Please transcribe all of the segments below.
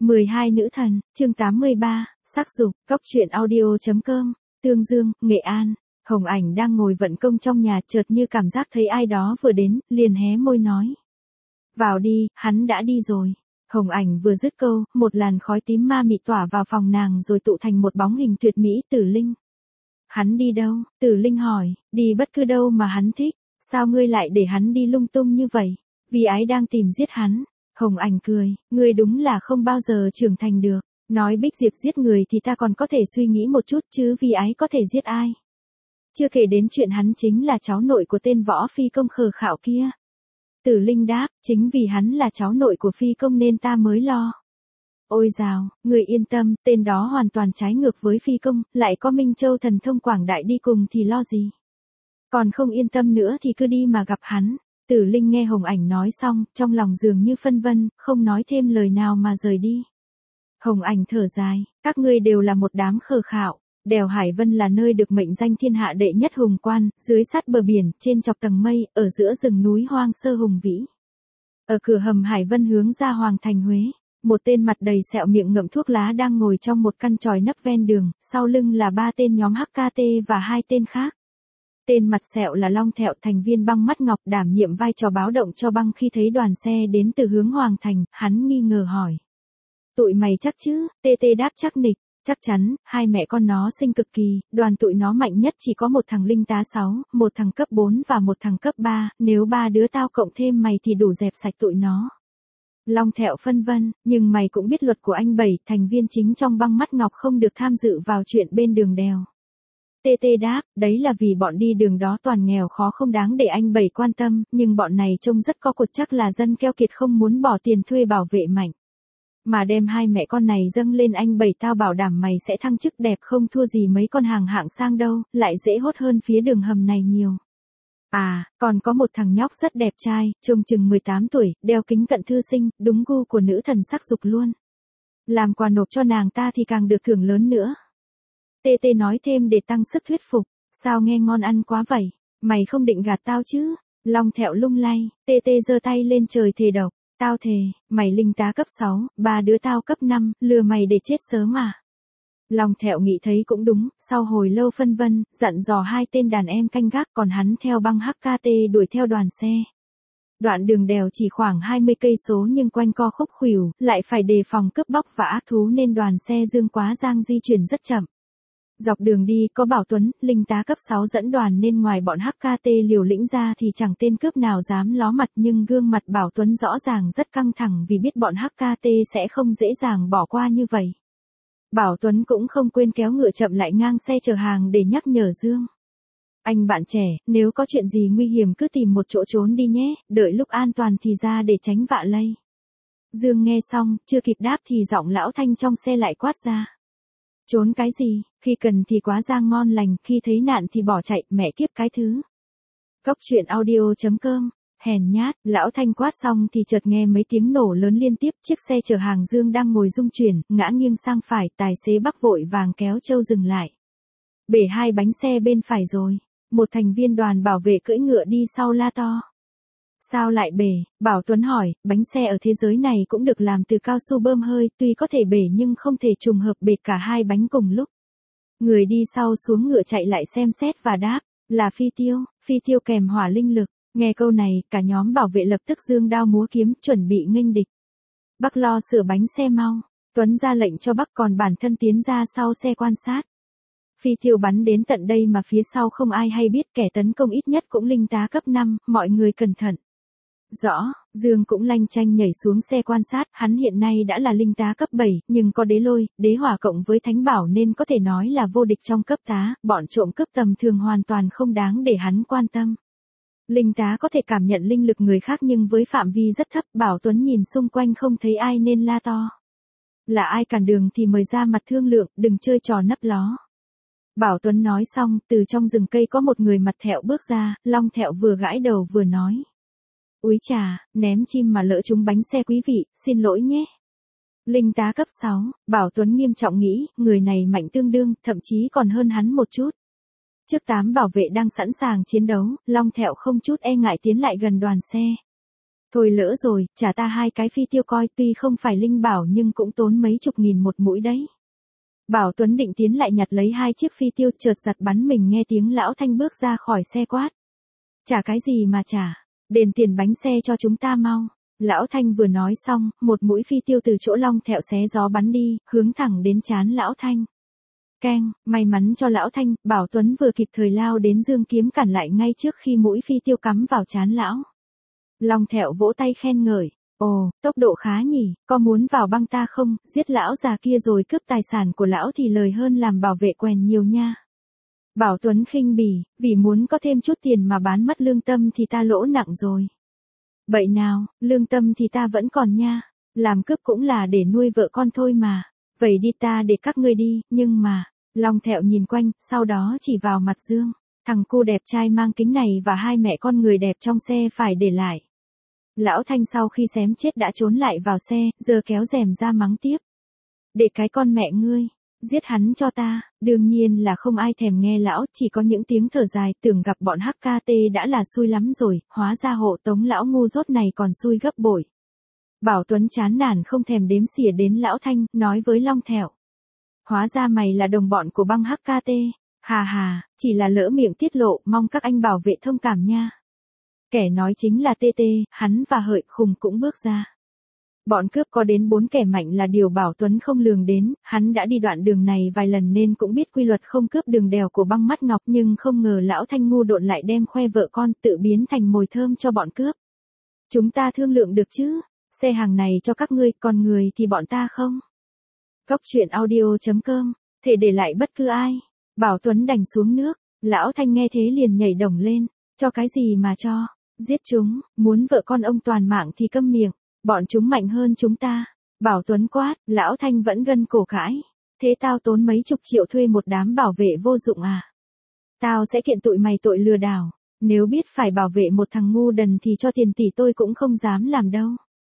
12 nữ thần, chương 83, sắc dục, cóc truyện audio.com, Tương Dương, Nghệ An. Hồng Ảnh đang ngồi vận công trong nhà, chợt như cảm giác thấy ai đó vừa đến, liền hé môi nói. Vào đi, hắn đã đi rồi. Hồng Ảnh vừa dứt câu, một làn khói tím ma mị tỏa vào phòng nàng rồi tụ thành một bóng hình tuyệt mỹ. Tử Linh. Hắn đi đâu? Tử Linh hỏi. Đi bất cứ đâu mà hắn thích. Sao ngươi lại để hắn đi lung tung như vậy? Vì ái đang tìm giết hắn. Hồng Ảnh cười. Ngươi đúng là không bao giờ trưởng thành được. Nói Bích Diệp giết người thì ta còn có thể suy nghĩ một chút, chứ vì ái có thể giết ai? Chưa kể đến chuyện hắn chính là cháu nội của tên võ phi công khờ khạo kia. Tử Linh đáp, chính vì hắn là cháu nội của phi công nên ta mới lo. Ôi dào, người yên tâm, tên đó hoàn toàn trái ngược với phi công, lại có Minh Châu thần thông quảng đại đi cùng thì lo gì. Còn không yên tâm nữa thì cứ đi mà gặp hắn. Tử Linh nghe Hồng Ảnh nói xong, trong lòng dường như phân vân, không nói thêm lời nào mà rời đi. Hồng Ảnh thở dài, các ngươi đều là một đám khờ khạo. Đèo Hải Vân là nơi được mệnh danh thiên hạ đệ nhất hùng quan, dưới sát bờ biển, trên chọc tầng mây, ở giữa rừng núi hoang sơ hùng vĩ. Ở cửa hầm Hải Vân hướng ra Hoàng thành Huế, một tên mặt đầy sẹo miệng ngậm thuốc lá đang ngồi trong một căn chòi nấp ven đường, sau lưng là 3 tên nhóm HKT và 2 tên khác. Tên mặt sẹo là Long Thẹo, thành viên băng mắt ngọc, đảm nhiệm vai trò báo động cho băng khi thấy đoàn xe đến từ hướng Hoàng thành, hắn nghi ngờ hỏi. Tụi mày chắc chứ? TT đáp chắc nịch. Chắc chắn, hai mẹ con nó xinh cực kỳ, đoàn tụi nó mạnh nhất chỉ có một thằng linh tá 6, một thằng cấp 4 và một thằng cấp 3, nếu 3 đứa tao cộng thêm mày thì đủ dẹp sạch tụi nó. Long Thẹo phân vân, nhưng mày cũng biết luật của anh Bảy, thành viên chính trong băng mắt ngọc không được tham dự vào chuyện bên đường đèo. TT đáp, đấy là vì bọn đi đường đó toàn nghèo khó không đáng để anh Bảy quan tâm, nhưng bọn này trông rất có cột, chắc là dân keo kiệt không muốn bỏ tiền thuê bảo vệ mạnh. Mà đem hai mẹ con này dâng lên anh Bảy, tao bảo đảm mày sẽ thăng chức đẹp không thua gì mấy con hàng hạng sang đâu, lại dễ hốt hơn phía đường hầm này nhiều. À, còn có một thằng nhóc rất đẹp trai, trông chừng 18 tuổi, đeo kính cận thư sinh, đúng gu của nữ thần sắc dục luôn. Làm quà nộp cho nàng ta thì càng được thưởng lớn nữa. TT nói thêm để tăng sức thuyết phục, sao nghe ngon ăn quá vậy, mày không định gạt tao chứ? Long Thẹo lung lay, TT giơ tay lên trời thề độc. Tao thề, mày linh tá cấp 6, 3 đứa tao cấp 5, lừa mày để chết sớm à. Long Thẹo nghĩ thấy cũng đúng, sau hồi lâu phân vân, dặn dò 2 tên đàn em canh gác, còn hắn theo băng HKT đuổi theo đoàn xe. Đoạn đường đèo chỉ khoảng 20 cây số nhưng quanh co khúc khuỷu, lại phải đề phòng cướp bóc và ác thú nên đoàn xe Dương Quá Giang di chuyển rất chậm. Dọc đường đi có Bảo Tuấn, linh tá cấp 6 dẫn đoàn nên ngoài bọn HKT liều lĩnh ra thì chẳng tên cướp nào dám ló mặt, nhưng gương mặt Bảo Tuấn rõ ràng rất căng thẳng vì biết bọn HKT sẽ không dễ dàng bỏ qua như vậy. Bảo Tuấn cũng không quên kéo ngựa chậm lại ngang xe chở hàng để nhắc nhở Dương. Anh bạn trẻ, nếu có chuyện gì nguy hiểm cứ tìm một chỗ trốn đi nhé, đợi lúc an toàn thì ra để tránh vạ lây. Dương nghe xong, chưa kịp đáp thì giọng lão Thanh trong xe lại quát ra. Trốn cái gì, khi cần thì quá giang ngon lành, khi thấy nạn thì bỏ chạy, mẹ kiếp cái thứ. Cóc truyện audio.com, hèn nhát, lão Thanh quát xong thì chợt nghe mấy tiếng nổ lớn liên tiếp, chiếc xe chở hàng Dương đang ngồi rung chuyển, ngã nghiêng sang phải, tài xế Bắc vội vàng kéo Châu dừng lại. Bể 2 bánh xe bên phải rồi, một thành viên đoàn bảo vệ cưỡi ngựa đi sau la to. Sao lại bể? Bảo Tuấn hỏi, bánh xe ở thế giới này cũng được làm từ cao su bơm hơi, tuy có thể bể nhưng không thể trùng hợp bệt cả 2 bánh cùng lúc. Người đi sau xuống ngựa chạy lại xem xét và đáp, là phi tiêu kèm hỏa linh lực. Nghe câu này, cả nhóm bảo vệ lập tức giương đao múa kiếm, chuẩn bị nghênh địch. Bắc lo sửa bánh xe mau, Tuấn ra lệnh cho Bắc, còn bản thân tiến ra sau xe quan sát. Phi tiêu bắn đến tận đây mà phía sau không ai hay biết, kẻ tấn công ít nhất cũng linh tá cấp 5, mọi người cẩn thận. Rõ, Dương cũng lanh chanh nhảy xuống xe quan sát, hắn hiện nay đã là linh tá cấp 7, nhưng có đế lôi, đế hỏa cộng với thánh bảo nên có thể nói là vô địch trong cấp tá, bọn trộm cướp tầm thường hoàn toàn không đáng để hắn quan tâm. Linh tá có thể cảm nhận linh lực người khác nhưng với phạm vi rất thấp, Bảo Tuấn nhìn xung quanh không thấy ai nên la to. Là ai cản đường thì mời ra mặt thương lượng, đừng chơi trò nấp ló. Bảo Tuấn nói xong, từ trong rừng cây có một người mặt thẹo bước ra, Long Thẹo vừa gãi đầu vừa nói. Úi chà, ném chim mà lỡ trúng bánh xe quý vị, xin lỗi nhé. Linh tá cấp 6, Bảo Tuấn nghiêm trọng nghĩ, người này mạnh tương đương, thậm chí còn hơn hắn một chút. Trước 8 bảo vệ đang sẵn sàng chiến đấu, Long Thẹo không chút e ngại tiến lại gần đoàn xe. Thôi lỡ rồi, trả ta 2 cái phi tiêu coi, tuy không phải linh bảo nhưng cũng tốn mấy chục nghìn một mũi đấy. Bảo Tuấn định tiến lại nhặt lấy 2 chiếc phi tiêu, chợt giật bắn mình nghe tiếng Lão Thanh bước ra khỏi xe quát. Trả cái gì mà trả, đền tiền bánh xe cho chúng ta mau. Lão Thanh vừa nói xong, một mũi phi tiêu từ chỗ Long Thẹo xé gió bắn đi, hướng thẳng đến trán Lão Thanh. Keng, may mắn cho Lão Thanh, Bảo Tuấn vừa kịp thời lao đến giương kiếm cản lại ngay trước khi mũi phi tiêu cắm vào trán lão. Long Thẹo vỗ tay khen ngợi, ồ, tốc độ khá nhỉ, có muốn vào băng ta không, giết lão già kia rồi cướp tài sản của lão thì lời hơn làm bảo vệ quèn nhiều nha. Bảo Tuấn khinh bỉ, vì muốn có thêm chút tiền mà bán mất lương tâm thì ta lỗ nặng rồi. Vậy nào, lương tâm thì ta vẫn còn nha, làm cướp cũng là để nuôi vợ con thôi mà, vậy đi ta để các ngươi đi, nhưng mà, Long Thẹo nhìn quanh, sau đó chỉ vào mặt Dương, thằng cu đẹp trai mang kính này và 2 mẹ con người đẹp trong xe phải để lại. Lão Thanh sau khi xém chết đã trốn lại vào xe, giờ kéo rèm ra mắng tiếp. Để cái con mẹ ngươi, giết hắn cho ta, đương nhiên là không ai thèm nghe lão, chỉ có những tiếng thở dài, tưởng gặp bọn HKT đã là xui lắm rồi, hóa ra hộ tống lão ngu dốt này còn xui gấp bội. Bảo Tuấn chán nản không thèm đếm xỉa đến Lão Thanh, nói với Long Thẹo. Hóa ra mày là đồng bọn của băng HKT, hà hà, chỉ là lỡ miệng tiết lộ, mong các anh bảo vệ thông cảm nha. Kẻ nói chính là TT, hắn và Hợi Khùng cũng bước ra. Bọn cướp có đến 4 kẻ mạnh là điều Bảo Tuấn không lường đến, hắn đã đi đoạn đường này vài lần nên cũng biết quy luật không cướp đường đèo của băng mắt ngọc, nhưng không ngờ Lão Thanh ngu độn lại đem khoe vợ con tự biến thành mồi thơm cho bọn cướp. Chúng ta thương lượng được chứ, xe hàng này cho các ngươi, còn người thì bọn ta không. Cóc truyện audio.com, thể để lại bất cứ ai. Bảo Tuấn đành xuống nước, Lão Thanh nghe thế liền nhảy đồng lên, cho cái gì mà cho, giết chúng, muốn vợ con ông toàn mạng thì câm miệng, bọn chúng mạnh hơn chúng ta. Bảo Tuấn quát, Lão Thanh vẫn gân cổ cãi, thế tao tốn mấy chục triệu thuê một đám bảo vệ vô dụng à? Tao sẽ kiện tụi mày tội lừa đảo, nếu biết phải bảo vệ một thằng ngu đần thì cho tiền tỷ tôi cũng không dám làm đâu.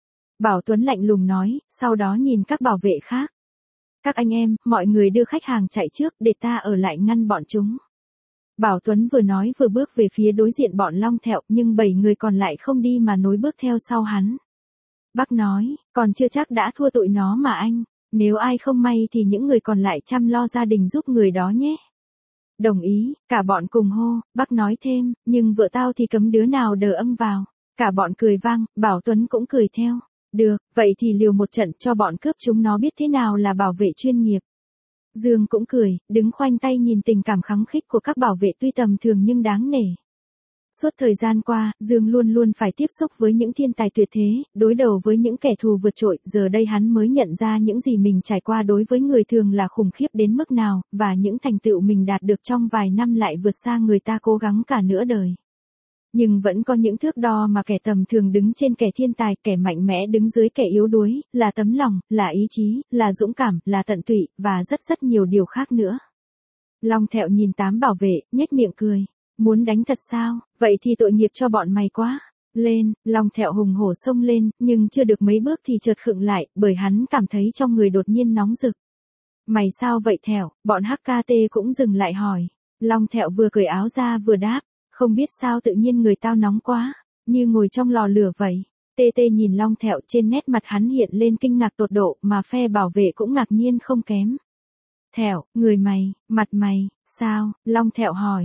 Bảo Tuấn lạnh lùng nói, sau đó nhìn các bảo vệ khác. Các anh em, mọi người đưa khách hàng chạy trước để ta ở lại ngăn bọn chúng. Bảo Tuấn vừa nói vừa bước về phía đối diện bọn Long Thẹo, nhưng 7 người còn lại không đi mà nối bước theo sau hắn. Bác nói, còn chưa chắc đã thua tụi nó mà anh, nếu ai không may thì những người còn lại chăm lo gia đình giúp người đó nhé. Đồng ý, cả bọn cùng hô, bác nói thêm, nhưng vợ tao thì cấm đứa nào đờ âng vào. Cả bọn cười vang, Bảo Tuấn cũng cười theo. Được, vậy thì liều một trận cho bọn cướp chúng nó biết thế nào là bảo vệ chuyên nghiệp. Dương cũng cười, đứng khoanh tay nhìn tình cảm khắng khích của các bảo vệ tuy tầm thường nhưng đáng nể. Suốt thời gian qua, Dương luôn luôn phải tiếp xúc với những thiên tài tuyệt thế, đối đầu với những kẻ thù vượt trội, giờ đây hắn mới nhận ra những gì mình trải qua đối với người thường là khủng khiếp đến mức nào, và những thành tựu mình đạt được trong vài năm lại vượt xa người ta cố gắng cả nửa đời. Nhưng vẫn có những thước đo mà kẻ tầm thường đứng trên kẻ thiên tài, kẻ mạnh mẽ đứng dưới kẻ yếu đuối, là tấm lòng, là ý chí, là dũng cảm, là tận tụy, và rất nhiều điều khác nữa. Long Thẹo nhìn 8 bảo vệ, nhếch miệng cười. Muốn đánh thật sao, vậy thì tội nghiệp cho bọn mày quá. Lên, Long Thẹo hùng hổ xông lên, nhưng chưa được mấy bước thì chợt khựng lại, bởi hắn cảm thấy trong người đột nhiên nóng rực. Mày sao vậy Thẹo, bọn HKT cũng dừng lại hỏi. Long Thẹo vừa cởi áo ra vừa đáp. Không biết sao tự nhiên người tao nóng quá, như ngồi trong lò lửa vậy. TT nhìn Long Thẹo, trên nét mặt hắn hiện lên kinh ngạc tột độ, mà phe bảo vệ cũng ngạc nhiên không kém. Thẹo, người mày, mặt mày, sao? Long Thẹo hỏi,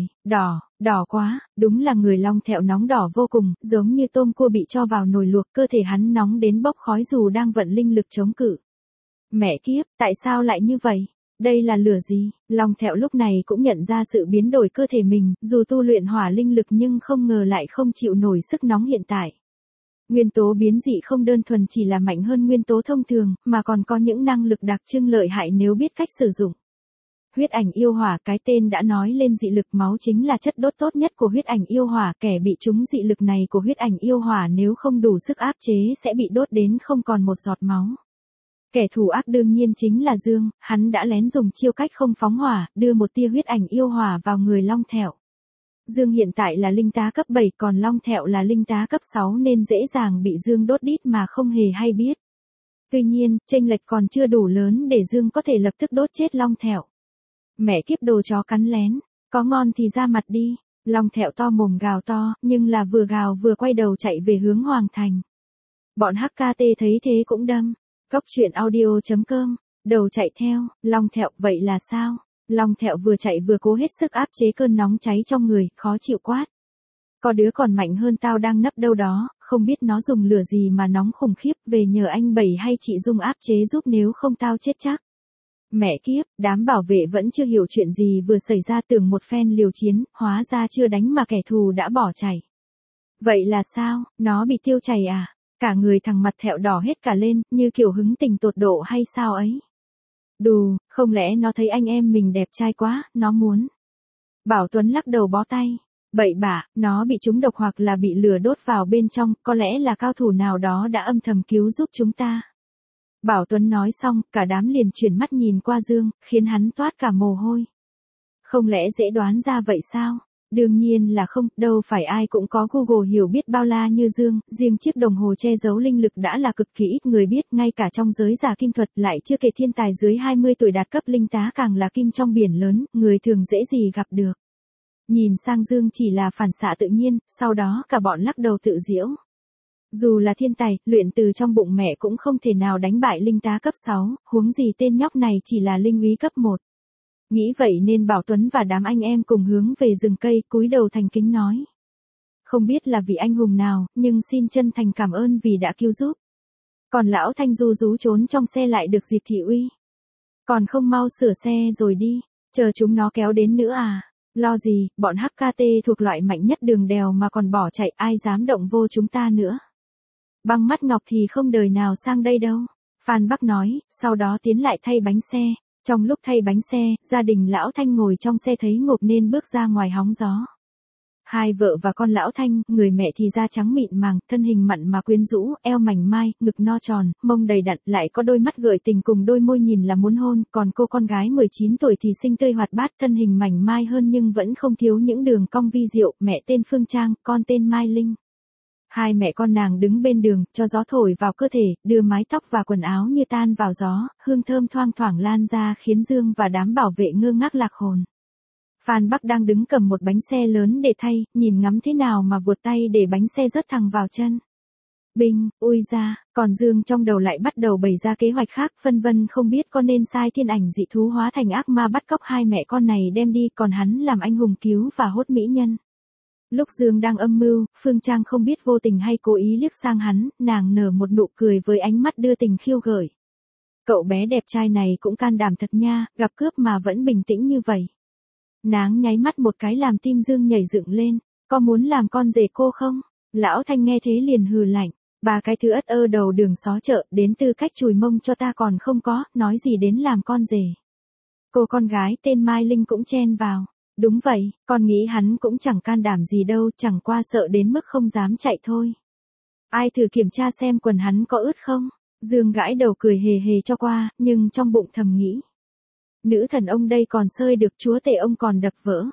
đỏ quá, đúng là người Long Thẹo nóng đỏ vô cùng, giống như tôm cua bị cho vào nồi luộc, cơ thể hắn nóng đến bốc khói dù đang vận linh lực chống cự. Mẹ kiếp, tại sao lại như vậy? Đây là lửa gì? Long Thẹo lúc này cũng nhận ra sự biến đổi cơ thể mình, dù tu luyện hỏa linh lực nhưng không ngờ lại không chịu nổi sức nóng hiện tại. Nguyên tố biến dị không đơn thuần chỉ là mạnh hơn nguyên tố thông thường, mà còn có những năng lực đặc trưng lợi hại nếu biết cách sử dụng. Huyết ảnh yêu hỏa, cái tên đã nói lên dị lực, máu chính là chất đốt tốt nhất của huyết ảnh yêu hỏa, kẻ bị trúng dị lực này của huyết ảnh yêu hỏa nếu không đủ sức áp chế sẽ bị đốt đến không còn một giọt máu. Kẻ thù ác đương nhiên chính là Dương, hắn đã lén dùng chiêu cách không phóng hỏa, đưa một tia huyết ảnh yêu hỏa vào người Long Thẹo. Dương hiện tại là linh tá cấp 7, còn Long Thẹo là linh tá cấp 6 nên dễ dàng bị Dương đốt đít mà không hề hay biết. Tuy nhiên, chênh lệch còn chưa đủ lớn để Dương có thể lập tức đốt chết Long Thẹo. Mẹ kiếp đồ chó cắn lén, có ngon thì ra mặt đi. Long Thẹo to mồm gào to, nhưng là vừa gào vừa quay đầu chạy về hướng Hoàng Thành. Bọn HKT thấy thế cũng đâm. Cóc truyện audio.com, đầu chạy theo, Long Thẹo vậy là sao? Long Thẹo vừa chạy vừa cố hết sức áp chế cơn nóng cháy trong người, khó chịu quát. Có đứa còn mạnh hơn tao đang nấp đâu đó, không biết nó dùng lửa gì mà nóng khủng khiếp, về nhờ anh Bảy hay chị Dung áp chế giúp nếu không tao chết chắc. Mẹ kiếp, đám bảo vệ vẫn chưa hiểu chuyện gì vừa xảy ra, tưởng một phen liều chiến, hóa ra chưa đánh mà kẻ thù đã bỏ chạy. Vậy là sao, nó bị tiêu chảy à? Cả người thằng mặt thẹo đỏ hết cả lên, như kiểu hứng tình tột độ hay sao ấy. Đù, không lẽ nó thấy anh em mình đẹp trai quá, nó muốn. Bảo Tuấn lắc đầu bó tay. Bậy bạ, nó bị trúng độc hoặc là bị lửa đốt vào bên trong, có lẽ là cao thủ nào đó đã âm thầm cứu giúp chúng ta. Bảo Tuấn nói xong, cả đám liền chuyển mắt nhìn qua Dương, khiến hắn toát cả mồ hôi. Không lẽ dễ đoán ra vậy sao? Đương nhiên là không, đâu phải ai cũng có Google hiểu biết bao la như Dương, riêng chiếc đồng hồ che giấu linh lực đã là cực kỳ ít người biết, ngay cả trong giới giả kim thuật lại chưa kể thiên tài dưới 20 tuổi đạt cấp linh tá càng là kim trong biển lớn, người thường dễ gì gặp được. Nhìn sang Dương chỉ là phản xạ tự nhiên, sau đó cả bọn lắc đầu tự giễu. Dù là thiên tài, luyện từ trong bụng mẹ cũng không thể nào đánh bại linh tá cấp 6, huống gì tên nhóc này chỉ là linh úy cấp 1. Nghĩ vậy nên Bảo Tuấn và đám anh em cùng hướng về rừng cây, cúi đầu thành kính nói. Không biết là vị anh hùng nào, nhưng xin chân thành cảm ơn vì đã cứu giúp. Còn lão Thanh ru rú trốn trong xe lại được dịp thị uy. Còn không mau sửa xe rồi đi, chờ chúng nó kéo đến nữa à? Lo gì, bọn HKT thuộc loại mạnh nhất đường đèo mà còn bỏ chạy, ai dám động vô chúng ta nữa. Băng mắt ngọc thì không đời nào sang đây đâu. Phan Bắc nói, sau đó tiến lại thay bánh xe. Trong lúc thay bánh xe, gia đình lão Thanh ngồi trong xe thấy ngộp nên bước ra ngoài hóng gió. Hai vợ và con lão Thanh, người mẹ thì da trắng mịn màng, thân hình mặn mà quyến rũ, eo mảnh mai, ngực no tròn, mông đầy đặn, lại có đôi mắt gợi tình cùng đôi môi nhìn là muốn hôn, còn cô con gái 19 tuổi thì xinh tươi hoạt bát, thân hình mảnh mai hơn nhưng vẫn không thiếu những đường cong vi diệu, mẹ tên Phương Trang, con tên Mai Linh. Hai mẹ con nàng đứng bên đường, cho gió thổi vào cơ thể, đưa mái tóc và quần áo như tan vào gió, hương thơm thoang thoảng lan ra khiến Dương và đám bảo vệ ngơ ngác lạc hồn. Phan Bắc đang đứng cầm một bánh xe lớn để thay, nhìn ngắm thế nào mà vuột tay để bánh xe rớt thẳng vào chân. Binh, ui ra, còn Dương trong đầu lại bắt đầu bày ra kế hoạch khác, phân vân không biết có nên sai thiên ảnh dị thú hóa thành ác ma bắt cóc hai mẹ con này đem đi, còn hắn làm anh hùng cứu và hốt mỹ nhân. Lúc Dương đang âm mưu, Phương Trang không biết vô tình hay cố ý liếc sang hắn, nàng nở một nụ cười với ánh mắt đưa tình khiêu gợi. Cậu bé đẹp trai này cũng can đảm thật nha, gặp cướp mà vẫn bình tĩnh như vậy. Nàng nháy mắt một cái làm tim Dương nhảy dựng lên, có muốn làm con rể cô không? Lão Thanh nghe thế liền hừ lạnh, ba cái thứ ất ơ đầu đường xó chợ, đến tư cách chùi mông cho ta còn không có, nói gì đến làm con rể. Cô con gái tên Mai Linh cũng chen vào. Đúng vậy, con nghĩ hắn cũng chẳng can đảm gì đâu, chẳng qua sợ đến mức không dám chạy thôi. Ai thử kiểm tra xem quần hắn có ướt không? Dương gãi đầu cười hề hề cho qua, nhưng trong bụng thầm nghĩ. Nữ thần ông đây còn sơi được, chúa tể ông còn đập vỡ.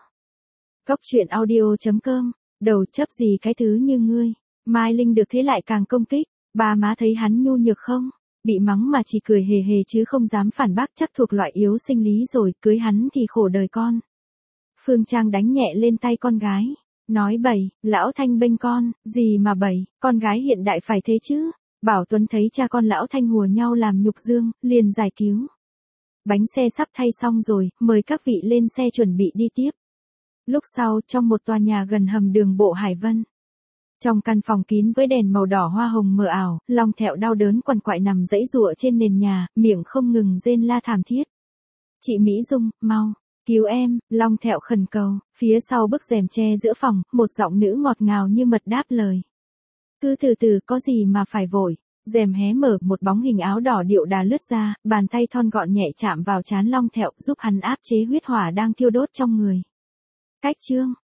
Cóc truyện audio.com, đầu chấp gì cái thứ như ngươi. Mai Linh được thế lại càng công kích, ba má thấy hắn nhu nhược không? Bị mắng mà chỉ cười hề hề chứ không dám phản bác, chắc thuộc loại yếu sinh lý rồi, cưới hắn thì khổ đời con. Phương Trang đánh nhẹ lên tay con gái, nói bậy, lão Thanh bênh con, gì mà bậy, con gái hiện đại phải thế chứ. Bảo Tuấn thấy cha con lão Thanh hùa nhau làm nhục Dương, liền giải cứu. Bánh xe sắp thay xong rồi, mời các vị lên xe chuẩn bị đi tiếp. Lúc sau, trong một tòa nhà gần hầm đường bộ Hải Vân. Trong căn phòng kín với đèn màu đỏ hoa hồng mờ ảo, Long Thẹo đau đớn quằn quại nằm giãy giụa trên nền nhà, miệng không ngừng rên la thảm thiết. Chị Mỹ Dung, mau. Cứu em, Long Thẹo khẩn cầu, phía sau bức rèm che giữa phòng, một giọng nữ ngọt ngào như mật đáp lời. Cứ từ từ, có gì mà phải vội. Rèm hé mở, một bóng hình áo đỏ điệu đà lướt ra, bàn tay thon gọn nhẹ chạm vào trán Long Thẹo, giúp hắn áp chế huyết hỏa đang thiêu đốt trong người. Cách chương